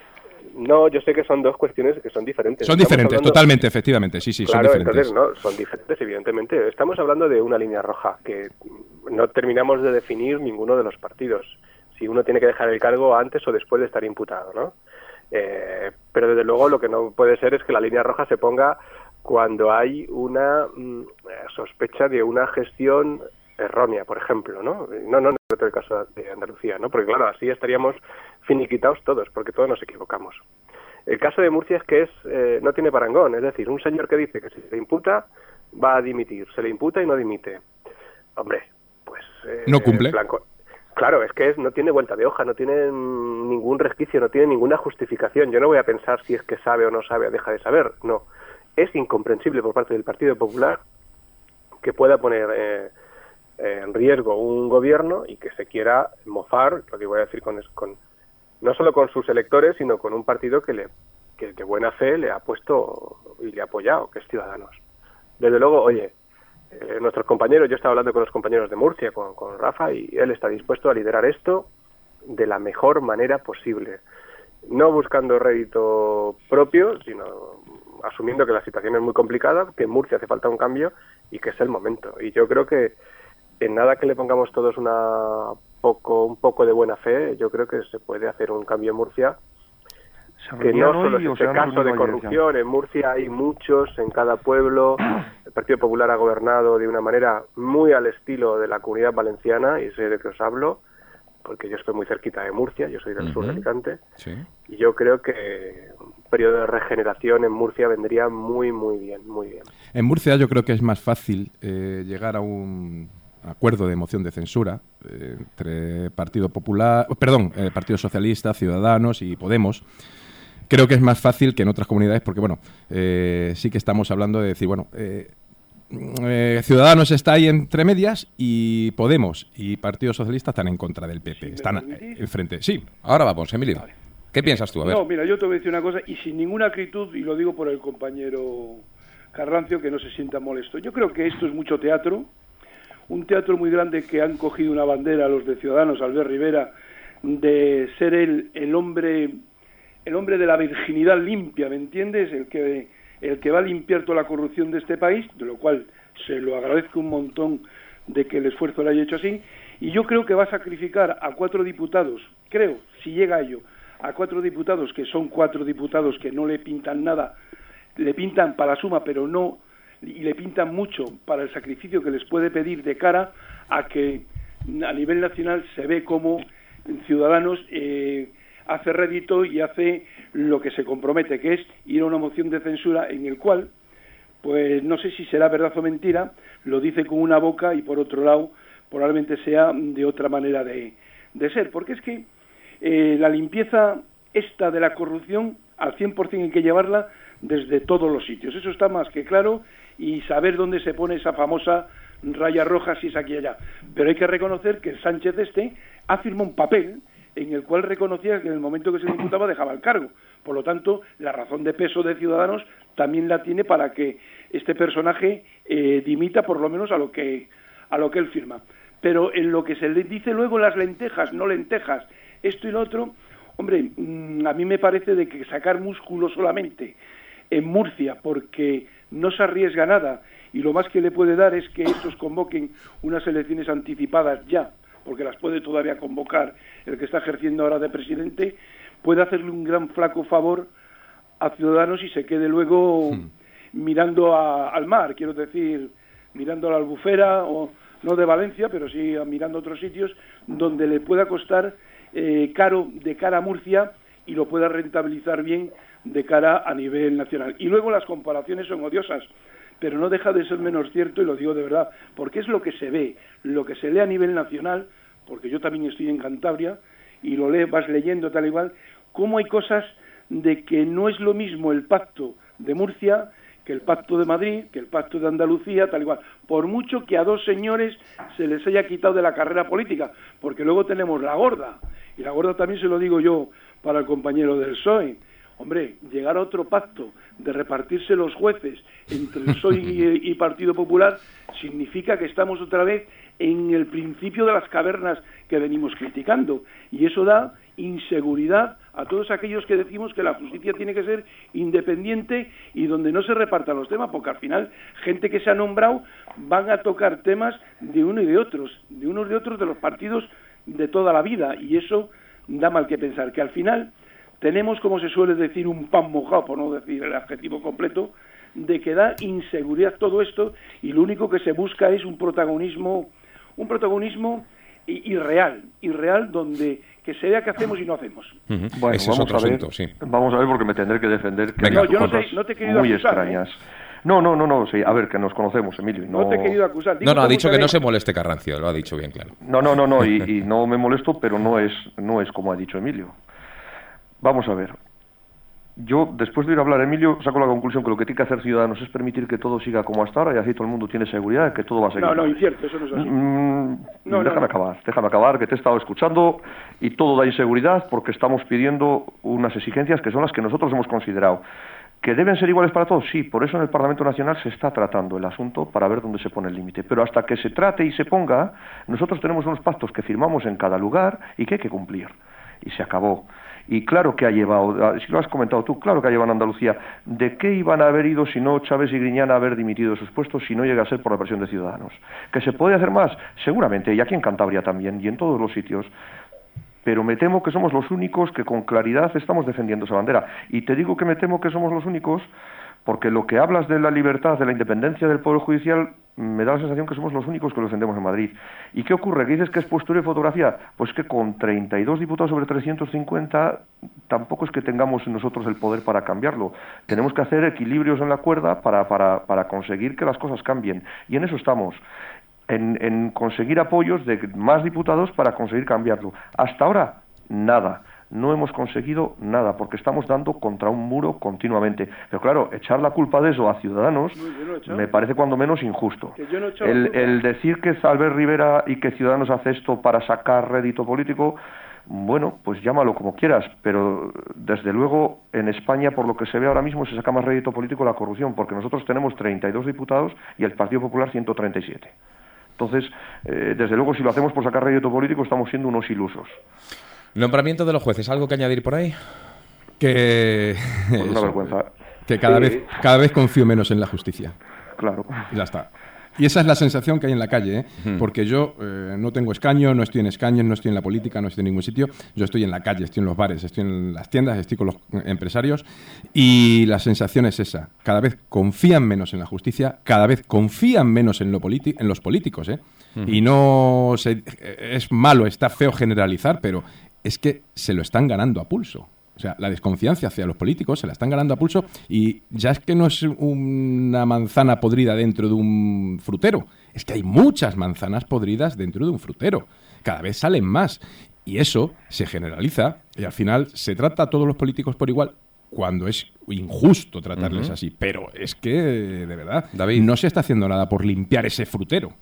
No, yo sé que son dos cuestiones que son diferentes. Son Estamos diferentes, hablando... totalmente, efectivamente, sí, sí, claro, son diferentes. Entonces, no, son diferentes, evidentemente. Estamos hablando de una línea roja que no terminamos de definir ninguno de los partidos. Si uno tiene que dejar el cargo antes o después de estar imputado, ¿no? Eh, pero desde luego lo que no puede ser es que la línea roja se ponga cuando hay una mm, sospecha de una gestión errónea, por ejemplo, ¿no? No, no, no es el caso de Andalucía, ¿no? Porque claro, así estaríamos finiquitados todos, porque todos nos equivocamos. El caso de Murcia es que es eh, no tiene parangón, es decir, un señor que dice que si se le imputa va a dimitir, se le imputa y no dimite. Hombre, pues... Eh, no cumple. Blanco, claro, es que es, no tiene vuelta de hoja, no tiene ningún resquicio, no tiene ninguna justificación. Yo no voy a pensar si es que sabe o no sabe o deja de saber, no. Es incomprensible por parte del Partido Popular que pueda poner... Eh, en riesgo un gobierno y que se quiera mofar, lo que voy a decir con, con no solo con sus electores, sino con un partido que le que de buena fe le ha puesto y le ha apoyado, que es Ciudadanos. Desde luego, oye, eh, nuestros compañeros, yo estaba hablando con los compañeros de Murcia, con, con Rafa, y él está dispuesto a liderar esto de la mejor manera posible. No buscando rédito propio, sino asumiendo que la situación es muy complicada, que en Murcia hace falta un cambio y que es el momento. Y yo creo que en nada que le pongamos todos una poco un poco de buena fe, yo creo que se puede hacer un cambio en Murcia, que no solo es este caso de corrupción. En Murcia hay muchos, en cada pueblo. El Partido Popular ha gobernado de una manera muy al estilo de la Comunidad Valenciana, y sé de qué os hablo, porque yo estoy muy cerquita de Murcia, yo soy del uh-huh. sur de Alicante, sí. Y yo creo que un periodo de regeneración en Murcia vendría muy, muy bien, muy bien. En Murcia yo creo que es más fácil eh, llegar a un acuerdo de moción de censura eh, entre Partido Popular, perdón, eh, Partido Socialista, Ciudadanos y Podemos. Creo que es más fácil que en otras comunidades porque, bueno, eh, sí que estamos hablando de decir, bueno, eh, eh, Ciudadanos está ahí entre medias y Podemos y Partido Socialista están en contra del P P, ¿Sí, están enfrente. Sí, ahora vamos, Emilio. Vale. ¿Qué piensas tú? A ver. No, mira, yo te voy a decir una cosa y sin ninguna acritud, y lo digo por el compañero Carrancio, que no se sienta molesto. Yo creo que esto es mucho teatro, un teatro muy grande que han cogido una bandera los de Ciudadanos, Albert Rivera, de ser el, el hombre el hombre de la virginidad limpia, ¿me entiendes? El que el que va a limpiar toda la corrupción de este país, de lo cual se lo agradezco un montón de que el esfuerzo lo haya hecho así, y yo creo que va a sacrificar a cuatro diputados, creo, si llega a ello, a cuatro diputados, que son cuatro diputados que no le pintan nada, le pintan para la suma, pero no, y le pintan mucho para el sacrificio que les puede pedir de cara a que a nivel nacional se ve como Ciudadanos eh, hace rédito y hace lo que se compromete, que es ir a una moción de censura en el cual, pues no sé si será verdad o mentira, lo dice con una boca y por otro lado probablemente sea de otra manera de, de ser, porque es que eh, la limpieza esta de la corrupción al cien por ciento hay que llevarla desde todos los sitios, eso está más que claro, y saber dónde se pone esa famosa raya roja si es aquí y allá, pero hay que reconocer que el Sánchez este ha firmado un papel en el cual reconocía que en el momento que se le imputaba dejaba el cargo, por lo tanto la razón de peso de Ciudadanos también la tiene para que este personaje eh, dimita por lo menos a lo que a lo que él firma, pero en lo que se le dice luego las lentejas, no lentejas, esto y lo otro. Hombre, a mí me parece de que sacar músculo solamente en Murcia porque no se arriesga nada y lo más que le puede dar es que estos convoquen unas elecciones anticipadas ya, porque las puede todavía convocar el que está ejerciendo ahora de presidente, puede hacerle un gran flaco favor a Ciudadanos y se quede luego hmm. mirando a, al mar, quiero decir, mirando a la Albufera, o no de Valencia, pero sí mirando a otros sitios donde le pueda costar eh, caro de cara a Murcia y lo pueda rentabilizar bien de cara a nivel nacional. Y luego las comparaciones son odiosas, pero no deja de ser menos cierto, y lo digo de verdad, porque es lo que se ve, lo que se lee a nivel nacional, porque yo también estoy en Cantabria, y lo lees, vas leyendo tal y cual, cómo hay cosas de que no es lo mismo el pacto de Murcia que el pacto de Madrid, que el pacto de Andalucía, tal y cual, por mucho que a dos señores se les haya quitado de la carrera política, porque luego tenemos la gorda, y la gorda también se lo digo yo para el compañero del P S O E. Hombre, llegar a otro pacto de repartirse los jueces entre el P S O E y, y Partido Popular significa que estamos otra vez en el principio de las cavernas que venimos criticando, y eso da inseguridad a todos aquellos que decimos que la justicia tiene que ser independiente y donde no se repartan los temas, porque al final gente que se ha nombrado van a tocar temas de uno y de otros, de unos y de otros de los partidos de toda la vida, y eso da mal que pensar, que al final tenemos, como se suele decir, un pan mojado, por no decir el adjetivo completo, de que da inseguridad todo esto, y lo único que se busca es un protagonismo, un protagonismo irreal, irreal donde que se vea qué hacemos y no hacemos. Uh-huh. Bueno, ese es otro a ver, asunto, sí. Vamos a ver, porque me tendré que defender que no, hay yo no cosas te, no te he querido muy acusar, extrañas. ¿eh? No, no, no, no, sí, a ver, que nos conocemos, Emilio. No, no te he querido acusar. Digo, no, no, ha dicho que sabéis? no se moleste Carrancio, lo ha dicho bien claro. No, no, no, no, y, y no me molesto, pero no es, no es como ha dicho Emilio. Vamos a ver. Yo, después de ir a hablar, Emilio, saco la conclusión que lo que tiene que hacer Ciudadanos es permitir que todo siga como hasta ahora y así todo el mundo tiene seguridad de que todo va a seguir. No, no, incierto, eso no es así. Mm, no, déjame no. acabar, déjame acabar, que te he estado escuchando y todo da inseguridad porque estamos pidiendo unas exigencias que son las que nosotros hemos considerado. ¿Que deben ser iguales para todos? Sí, por eso en el Parlamento Nacional se está tratando el asunto para ver dónde se pone el límite. Pero hasta que se trate y se ponga, nosotros tenemos unos pactos que firmamos en cada lugar y que hay que cumplir. Y se acabó. Y claro que ha llevado, si lo has comentado tú, claro que ha llevado a Andalucía. ¿De qué iban a haber ido si no Chávez y Griñán a haber dimitido de sus puestos si no llega a ser por la presión de Ciudadanos? ¿Que se puede hacer más? Seguramente, y aquí en Cantabria también, y en todos los sitios. Pero me temo que somos los únicos que con claridad estamos defendiendo esa bandera. Y te digo que me temo que somos los únicos porque lo que hablas de la libertad, de la independencia del Poder Judicial, me da la sensación que somos los únicos que lo defendemos en Madrid. ¿Y qué ocurre? ¿Que dices que es postura y fotografía? Pues que con treinta y dos diputados sobre trescientos cincuenta tampoco es que tengamos nosotros el poder para cambiarlo. Tenemos que hacer equilibrios en la cuerda para, para, para conseguir que las cosas cambien. Y en eso estamos. En, en conseguir apoyos de más diputados para conseguir cambiarlo. Hasta ahora, nada. No hemos conseguido nada, porque estamos dando contra un muro continuamente. Pero claro, echar la culpa de eso a Ciudadanos no, no me parece cuando menos injusto. No el, el decir que Albert Rivera y que Ciudadanos hace esto para sacar rédito político, bueno, pues llámalo como quieras, pero desde luego en España, por lo que se ve ahora mismo, se saca más rédito político la corrupción, porque nosotros tenemos treinta y dos diputados y el Partido Popular ciento treinta y siete. Entonces, eh, desde luego, si lo hacemos por sacar rédito político, estamos siendo unos ilusos. Nombramiento de los jueces, ¿algo que añadir por ahí? Que, pues una vergüenza. que cada, sí. vez, cada vez confío menos en la justicia. Claro. Y ya está. Y esa es la sensación que hay en la calle, ¿eh? Hmm. Porque yo eh, no tengo escaño, no estoy en escaños, no estoy en la política, no estoy en ningún sitio. Yo estoy en la calle, estoy en los bares, estoy en las tiendas, estoy con los empresarios. Y la sensación es esa. Cada vez confían menos en la justicia, cada vez confían menos en, lo politi- en los políticos, ¿eh? Hmm. Y no se, es malo, está feo generalizar, pero es que se lo están ganando a pulso. O sea, la desconfianza hacia los políticos se la están ganando a pulso y ya es que no es una manzana podrida dentro de un frutero, es que hay muchas manzanas podridas dentro de un frutero. Cada vez salen más y eso se generaliza y al final se trata a todos los políticos por igual cuando es injusto tratarles uh-huh. así. Pero es que, de verdad, David, no se está haciendo nada por limpiar ese frutero.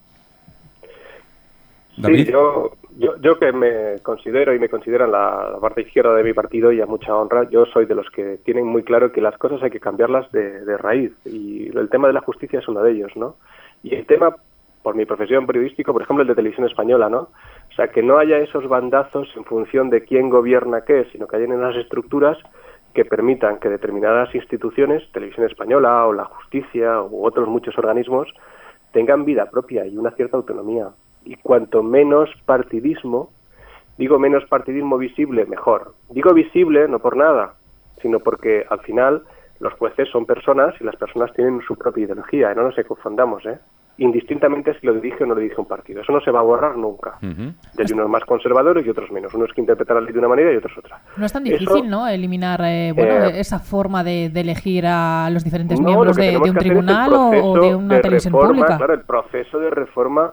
David. Sí, yo, yo, yo que me considero y me consideran la, la parte izquierda de mi partido y a mucha honra, yo soy de los que tienen muy claro que las cosas hay que cambiarlas de, de raíz y el tema de la justicia es uno de ellos, ¿no? Y el tema, por mi profesión periodística, por ejemplo, el de Televisión Española, ¿no? sea, que no haya esos bandazos en función de quién gobierna qué, sino que haya unas estructuras que permitan que determinadas instituciones, Televisión Española o la Justicia u otros muchos organismos, tengan vida propia y una cierta autonomía. Y cuanto menos partidismo, digo menos partidismo visible, mejor. Digo visible no por nada, sino porque al final los jueces son personas y las personas tienen su propia ideología, y no nos confundamos, ¿eh? Indistintamente si lo dirige o no lo dirige un partido. Eso no se va a borrar nunca. Uh-huh. Hay unos más conservadores y otros menos. Unos que interpretan la ley de una manera y otros otra. No es tan difícil, Eso, ¿no? Eliminar eh, bueno, eh, esa forma de, de elegir a los diferentes no, miembros de, de un tribunal o de una de televisión reforma, pública. Claro, el proceso de reforma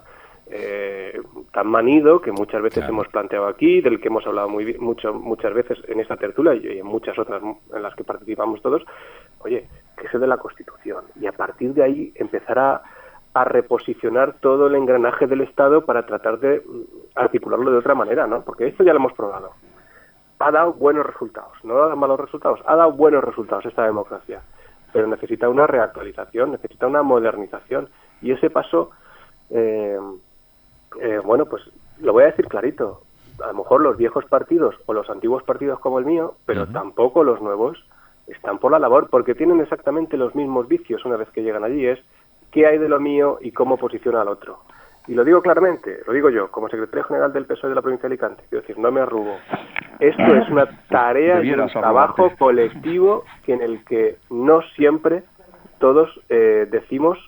eh, tan manido que muchas veces claro. hemos planteado aquí, del que hemos hablado muy mucho, muchas veces en esta tertulia y en muchas otras en las que participamos todos. Oye, que se de la Constitución. Y a partir de ahí empezar a a reposicionar todo el engranaje del Estado para tratar de articularlo de otra manera, ¿no? Porque esto ya lo hemos probado. Ha dado buenos resultados, no ha dado malos resultados, ha dado buenos resultados esta democracia, pero necesita una reactualización, necesita una modernización, y ese paso, eh, eh, bueno, pues lo voy a decir clarito, a lo mejor los viejos partidos o los antiguos partidos como el mío, pero uh-huh. tampoco los nuevos, están por la labor, porque tienen exactamente los mismos vicios una vez que llegan allí, es qué hay de lo mío y cómo posiciona al otro. Y lo digo claramente, lo digo yo, como secretario general del P S O E de la provincia de Alicante, quiero decir, no me arrugo. Esto es una tarea y un trabajo colectivo que en el que no siempre todos eh, decimos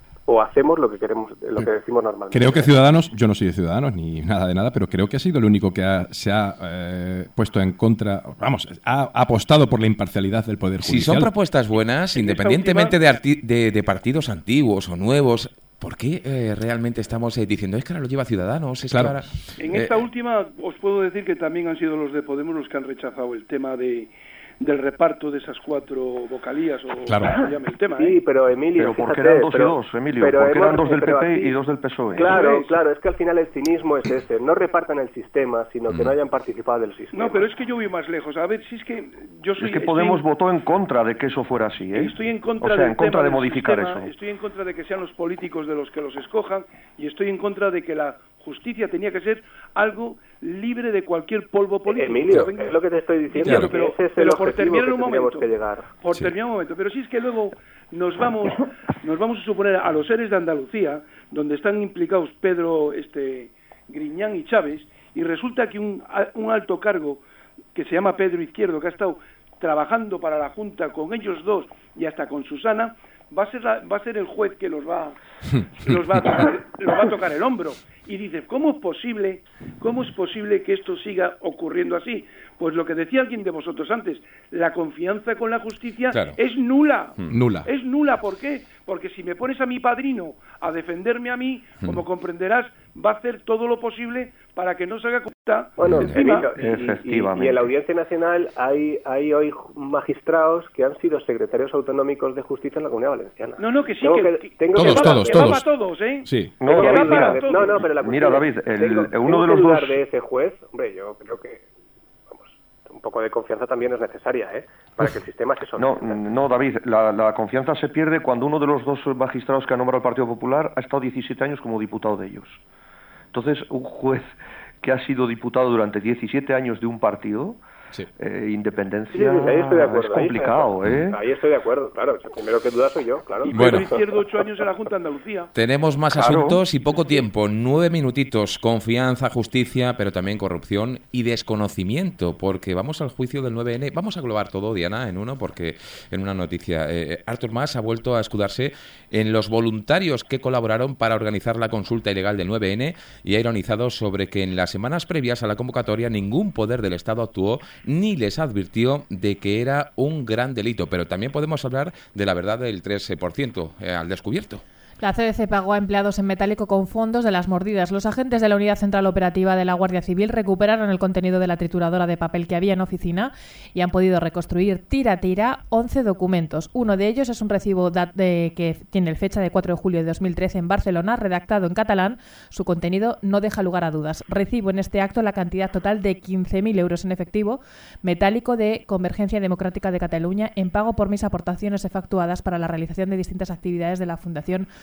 o hacemos lo que queremos, lo que decimos normalmente. Creo que Ciudadanos, yo no soy de Ciudadanos ni nada de nada, pero creo que ha sido el único que ha, se ha eh, puesto en contra, vamos, ha, ha apostado por la imparcialidad del Poder Judicial. Si son propuestas buenas, independientemente de, arti- de, de partidos antiguos o nuevos, ¿por qué eh, realmente estamos eh, diciendo es que ahora lo lleva Ciudadanos? Es claro. que ahora, en eh, esta última os puedo decir que también han sido los de Podemos los que han rechazado el tema de del reparto de esas cuatro vocalías o claro. como se llame el tema. Sí, ¿eh? pero Emilio, pero porque fíjate, eran dos pero, y dos, Emilio, pero porque hemos, eran dos del P P aquí, y dos del P S O E. Claro, claro, es que al final el cinismo es ese, no repartan el sistema, sino que mm. no hayan participado del sistema. No, pero es que yo voy más lejos. A ver, si es que yo soy... Es que Podemos estoy, votó en contra de que eso fuera así, ¿eh? Estoy en contra, o sea, del en contra de modificar sistema, eso. Estoy en contra de que sean los políticos de los que los escojan y estoy en contra de que la justicia tenía que ser algo libre de cualquier polvo político. Emilio, pero, es lo que te estoy diciendo. Claro, pero, ese es pero el por terminar que un momento, que llegar. por sí. terminar un momento, pero si es que luego nos vamos, nos vamos a suponer a los seres de Andalucía, donde están implicados Pedro, este, Griñán y Chávez, y resulta que un, un alto cargo que se llama Pedro Izquierdo, que ha estado trabajando para la Junta con ellos dos y hasta con Susana, va a ser la, va a ser el juez que los va los va a tocar, los va a tocar el hombro y dice cómo es posible cómo es posible que esto siga ocurriendo así. Pues lo que decía alguien de vosotros antes, la confianza con la justicia claro. es nula nula es nula. ¿Por qué? Porque si me pones a mi padrino a defenderme a mí, como comprenderás, va a hacer todo lo posible para que no salga culpa. Bueno, encima. Emilio, y, y, y en la Audiencia Nacional hay, hay hoy magistrados que han sido secretarios autonómicos de justicia en la Comunidad Valenciana. No, no, que sí, tengo que, que, tengo todos, que, todos, que todos. va para todos, ¿eh? Sí. No, David, mira, mira, no, no, pero la mira, David, el, tengo, uno tengo de los que dudar dos... de ese juez, hombre, yo creo que vamos, un poco de confianza también es necesaria, ¿eh? Para que el sistema se sostenga. No, no, David, la, la confianza se pierde cuando uno de los dos magistrados que ha nombrado el Partido Popular ha estado diecisiete años como diputado de ellos. Entonces, un juez que ha sido diputado durante diecisiete años de un partido, sí. eh, independencia, sí, sí, ahí estoy de acuerdo, es complicado, ahí, ¿eh? Ahí estoy de acuerdo, claro. El primero que duda soy yo, claro. Y Pedro bueno. Izquierdo, ocho años en la Junta de Andalucía. Tenemos más claro. asuntos y poco tiempo. Nueve minutitos. Confianza, justicia, pero también corrupción y desconocimiento, porque vamos al juicio del nueve ene. Vamos a englobar todo, Diana, en uno, porque en una noticia. Eh, Artur Mas ha vuelto a escudarse en los voluntarios que colaboraron para organizar la consulta ilegal del nueve ene y ha ironizado sobre que en las semanas previas a la convocatoria ningún poder del Estado actuó ni les advirtió de que era un gran delito. Pero también podemos hablar de la verdad del tres por ciento eh, al descubierto. La C D C pagó a empleados en metálico con fondos de las mordidas. Los agentes de la Unidad Central Operativa de la Guardia Civil recuperaron el contenido de la trituradora de papel que había en oficina y han podido reconstruir tira a tira once documentos. Uno de ellos es un recibo de, que tiene fecha de cuatro de julio de dos mil trece en Barcelona, redactado en catalán. Su contenido no deja lugar a dudas. Recibo en este acto la cantidad total de quince mil euros en efectivo, metálico de Convergencia Democrática de Cataluña, en pago por mis aportaciones efectuadas para la realización de distintas actividades de la Fundación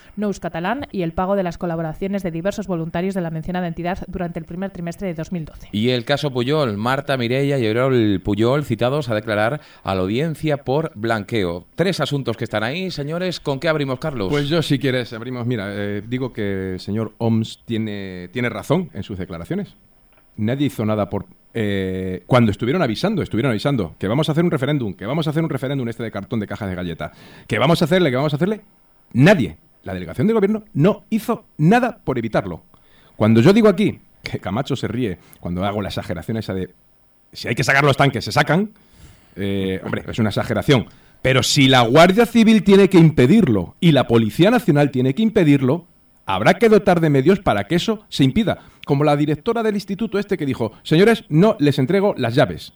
Nous Catalán y el pago de las colaboraciones de diversos voluntarios de la mencionada entidad durante el primer trimestre de dos mil doce. Y el caso Pujol, Marta, Mireia y Oriol Pujol citados a declarar a la audiencia por blanqueo. Tres asuntos que están ahí, señores. ¿Con qué abrimos, Carlos? Pues yo, si quieres, abrimos. Mira, eh, digo que el señor Homs tiene, tiene razón en sus declaraciones. Nadie hizo nada por... Eh, cuando estuvieron avisando, estuvieron avisando que vamos a hacer un referéndum, que vamos a hacer un referéndum este de cartón de cajas de galleta, que vamos a hacerle, que vamos a hacerle, nadie, la delegación de gobierno no hizo nada por evitarlo. Cuando yo digo aquí, que Camacho se ríe cuando hago la exageración esa de si hay que sacar los tanques, se sacan, eh, hombre, es una exageración, pero si la Guardia Civil tiene que impedirlo y la Policía Nacional tiene que impedirlo, habrá que dotar de medios para que eso se impida. Como la directora del instituto este que dijo, señores, no les entrego las llaves.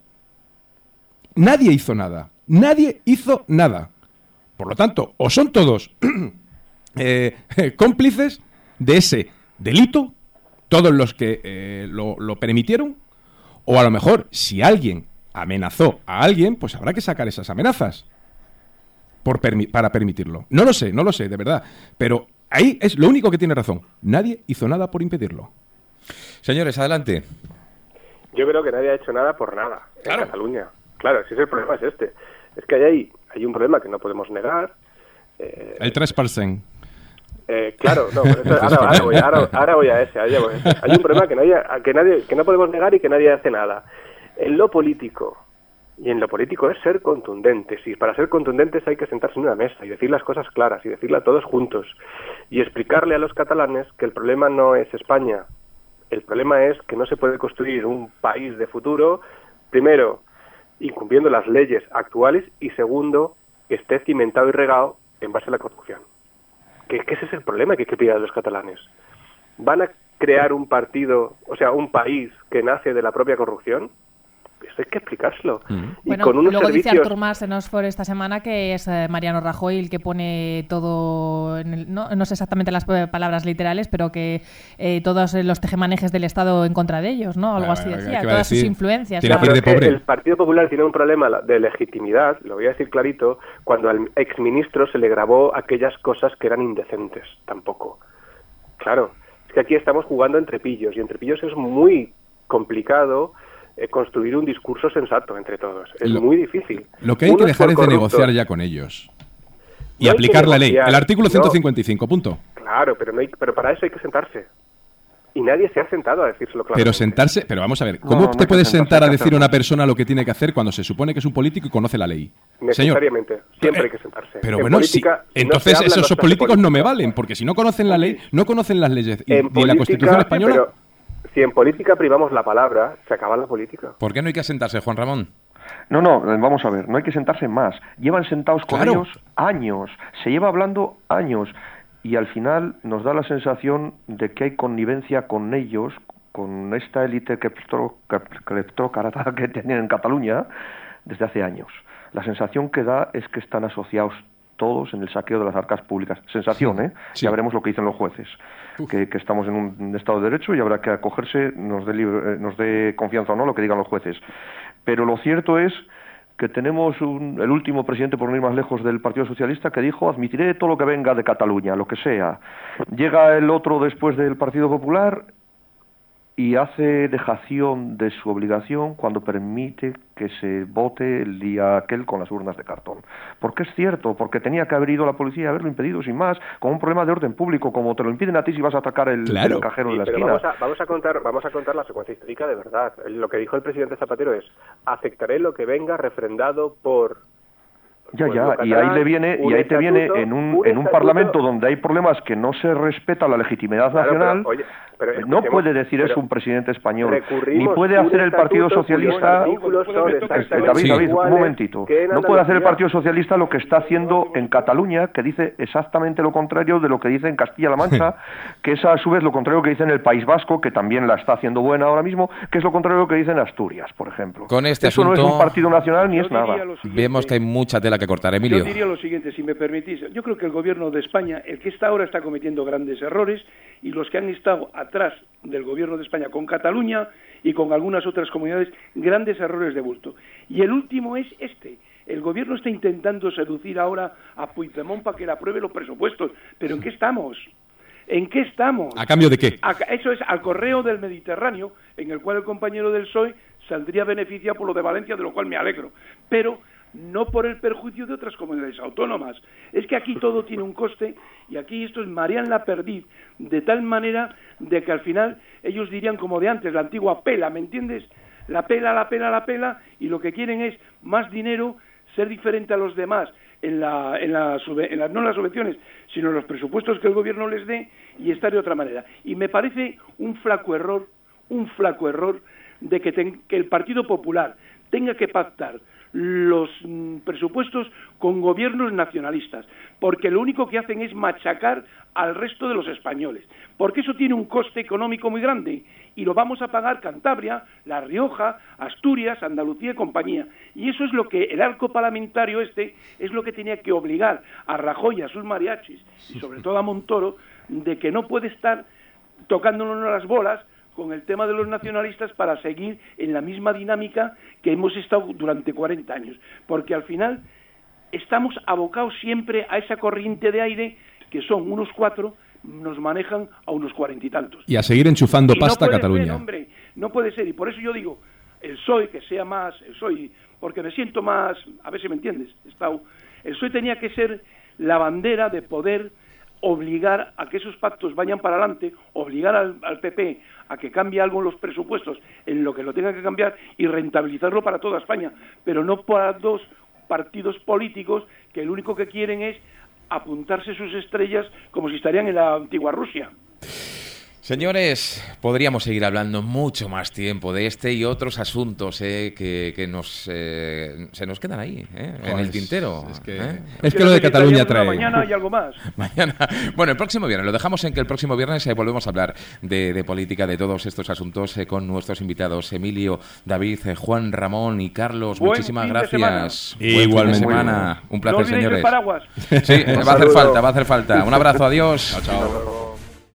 Nadie hizo nada. Nadie hizo nada. Por lo tanto, o son todos eh, cómplices de ese delito, todos los que eh, lo, lo permitieron, o a lo mejor, si alguien amenazó a alguien, pues habrá que sacar esas amenazas por permi- para permitirlo. No lo sé, no lo sé, de verdad. Pero ahí es lo único que tiene razón. Nadie hizo nada por impedirlo. Señores, adelante. Yo creo que nadie ha hecho nada por nada Claro. en Cataluña. Claro, si es el problema es este. Es que hay, hay un problema que no podemos negar. Eh, El tres por ciento. eh, claro, no, pero eso- ahora, ahora voy, ahora, ahora voy a ese, ahora voy a ese. Hay un problema que, nadie, que, nadie, que no podemos negar y que nadie hace nada. En lo político, y en lo político es ser contundentes, y para ser contundentes hay que sentarse en una mesa y decir las cosas claras, y decirlas todos juntos, y explicarle a los catalanes que el problema no es España. El problema es que no se puede construir un país de futuro, primero, incumpliendo las leyes actuales, y segundo, que esté cimentado y regado en base a la corrupción. Que, que ese es el problema que hay que pedir a los catalanes. ¿Van a crear un partido, o sea, un país que nace de la propia corrupción? Eso hay que explicárselo. Mm. Y Bueno, con unos luego dice servicios... Artur Mas en Oxford esta semana que es eh, Mariano Rajoy el que pone todo, en el- no, no sé exactamente las eh, palabras literales, pero que eh, todos los tejemanejes del Estado en contra de ellos, ¿no? Algo Ah, así ¿qué decía, va a todas sus decir? influencias. Tiene ¿no? que ir Pero de es que pobre. el Partido Popular tiene un problema de legitimidad, lo voy a decir clarito, cuando al exministro se le grabó aquellas cosas que eran indecentes, tampoco. Claro, es que aquí estamos jugando entre pillos, y entre pillos es muy complicado eh, construir un discurso sensato entre todos. Es Lo- muy difícil. Lo que hay que Unos dejar por es de corruptos. negociar ya con ellos. Y No hay aplicar que la ley. negociar, El artículo no. ciento cincuenta y cinco, punto. Claro, pero, no hay, pero para eso hay que sentarse. Y nadie se ha sentado a decírselo claramente. Pero sentarse, pero vamos a ver, No, ¿cómo no te hay que puedes sentarse, sentar a hay que decir a hacerlo. una persona lo que tiene que hacer cuando se supone que es un político y conoce la ley? Señor. Necesariamente, siempre Eh, hay que sentarse. Pero En bueno, política, sí. si no Entonces se habla, esos no se hace políticos no me política. valen, porque si no conocen la ley, no conocen las leyes y, En ni la política, Constitución española. pero si en política privamos la palabra, se acaba la política. ¿Por qué no hay que sentarse, Juan Ramón? No, no, eh, vamos a ver, no hay que sentarse más. Llevan sentados con Claro. ellos años, se lleva hablando años, y al final nos da la sensación de que hay connivencia con ellos, con esta élite cleptó- clep- cleptócrata que tienen en Cataluña desde hace años. La sensación que da es que están asociados todos en el saqueo de las arcas públicas. Sensación, ¿eh? Sí. Ya veremos lo que dicen los jueces. Que, que estamos en un Estado de Derecho y habrá que acogerse, nos dé, libre- eh, nos dé confianza o no lo que digan los jueces. Pero lo cierto es que tenemos un- el último presidente, por no ir más lejos, del Partido Socialista, que dijo, admitiré todo lo que venga de Cataluña, lo que sea. Llega el otro después del Partido Popular y hace dejación de su obligación cuando permite que se vote el día aquel con las urnas de cartón. Porque es cierto, porque tenía que haber ido la policía a haberlo impedido sin más, con un problema de orden público, como te lo impiden a ti si vas a atacar el, Claro. el cajero Sí, de la pero esquina. vamos a, vamos a contar, vamos a contar la secuencia histórica de verdad. Lo que dijo el presidente Zapatero es: aceptaré lo que venga refrendado por Ya, pueblo ya, y catalán, ahí le viene, un y ahí te viene estatuto, en un, un en un estatuto. parlamento donde hay problemas que no se respeta la legitimidad Claro, pero, nacional. oye, pero no escuchemos, puede decir pero eso un presidente español, recurrimos ni puede un hacer el Partido estatuto cuyos Socialista. artículos son Eh, exactamente David, David, un iguales momentito. que en No puede hacer el Andalucía. Partido Socialista lo que está haciendo en Cataluña, que dice exactamente lo contrario de lo que dice en Castilla-La Mancha, que es a su vez lo contrario que dice en el País Vasco, que también la está haciendo buena ahora mismo, que es lo contrario de lo que dice en Asturias, por ejemplo. Con este Eso no es asunto- un partido nacional ni Yo es diría nada. lo siguiente. Vemos que hay mucha tela que cortar, Emilio. Yo diría lo siguiente, si me permitís. Yo creo que el gobierno de España, el que está ahora, está cometiendo grandes errores, y los que han estado atrás del gobierno de España con Cataluña y con algunas otras comunidades, grandes errores de bulto. Y el último es este. El gobierno está intentando seducir ahora a Puigdemont para que le apruebe los presupuestos. ¿Pero en qué estamos? ¿En qué estamos? ¿A cambio de qué? A, eso es al correo del Mediterráneo, en el cual el compañero del P S O E saldría beneficiado por lo de Valencia, de lo cual me alegro. Pero no por el perjuicio de otras comunidades autónomas. Es que aquí todo tiene un coste y aquí esto es marean la perdiz, de tal manera de que al final ellos dirían como de antes, la antigua pela, ¿me entiendes? La pela, la pela, la pela, y lo que quieren es más dinero, ser diferente a los demás, en la, en la, en la, no en las subvenciones, sino en los presupuestos que el gobierno les dé y estar de otra manera. Y me parece un flaco error, un flaco error de que, ten, que el Partido Popular tenga que pactar los mm, presupuestos con gobiernos nacionalistas, porque lo único que hacen es machacar al resto de los españoles, porque eso tiene un coste económico muy grande y lo vamos a pagar Cantabria, La Rioja, Asturias, Andalucía y compañía. Y eso es lo que el arco parlamentario este es lo que tenía que obligar a Rajoy, a sus mariachis y sobre todo a Montoro, de que no puede estar tocándonos las bolas con el tema de los nacionalistas para seguir en la misma dinámica que hemos estado durante cuarenta años, porque al final estamos abocados siempre a esa corriente de aire que son unos cuatro, nos manejan a unos cuarenta y tantos. Y a seguir enchufando y pasta no a Cataluña. Ser, hombre, no puede ser, y por eso yo digo, el P S O E que sea más, el P S O E, porque me siento más, a ver si me entiendes, Estado, el P S O E tenía que ser la bandera de poder obligar a que esos pactos vayan para adelante, obligar al, al P P a que cambie algo en los presupuestos, en lo que lo tenga que cambiar, y rentabilizarlo para toda España, pero no para dos partidos políticos que lo único que quieren es apuntarse sus estrellas como si estarían en la antigua Rusia. Señores, podríamos seguir hablando mucho más tiempo de este y otros asuntos eh, que, que nos eh, se nos quedan ahí, eh, Joder, en el tintero. Es que, ¿eh? es que lo de Cataluña trae. Mañana y algo más. Mañana. Bueno, el próximo viernes, lo dejamos en que el próximo viernes eh, volvemos a hablar de, de política, de todos estos asuntos eh, con nuestros invitados Emilio, David, eh, Juan Ramón y Carlos. Buen Muchísimas gracias. Igualmente. Semana. Un placer, no señores. El paraguas. Sí, va a hacer falta, va a hacer falta. Un abrazo, adiós. Chao, chao.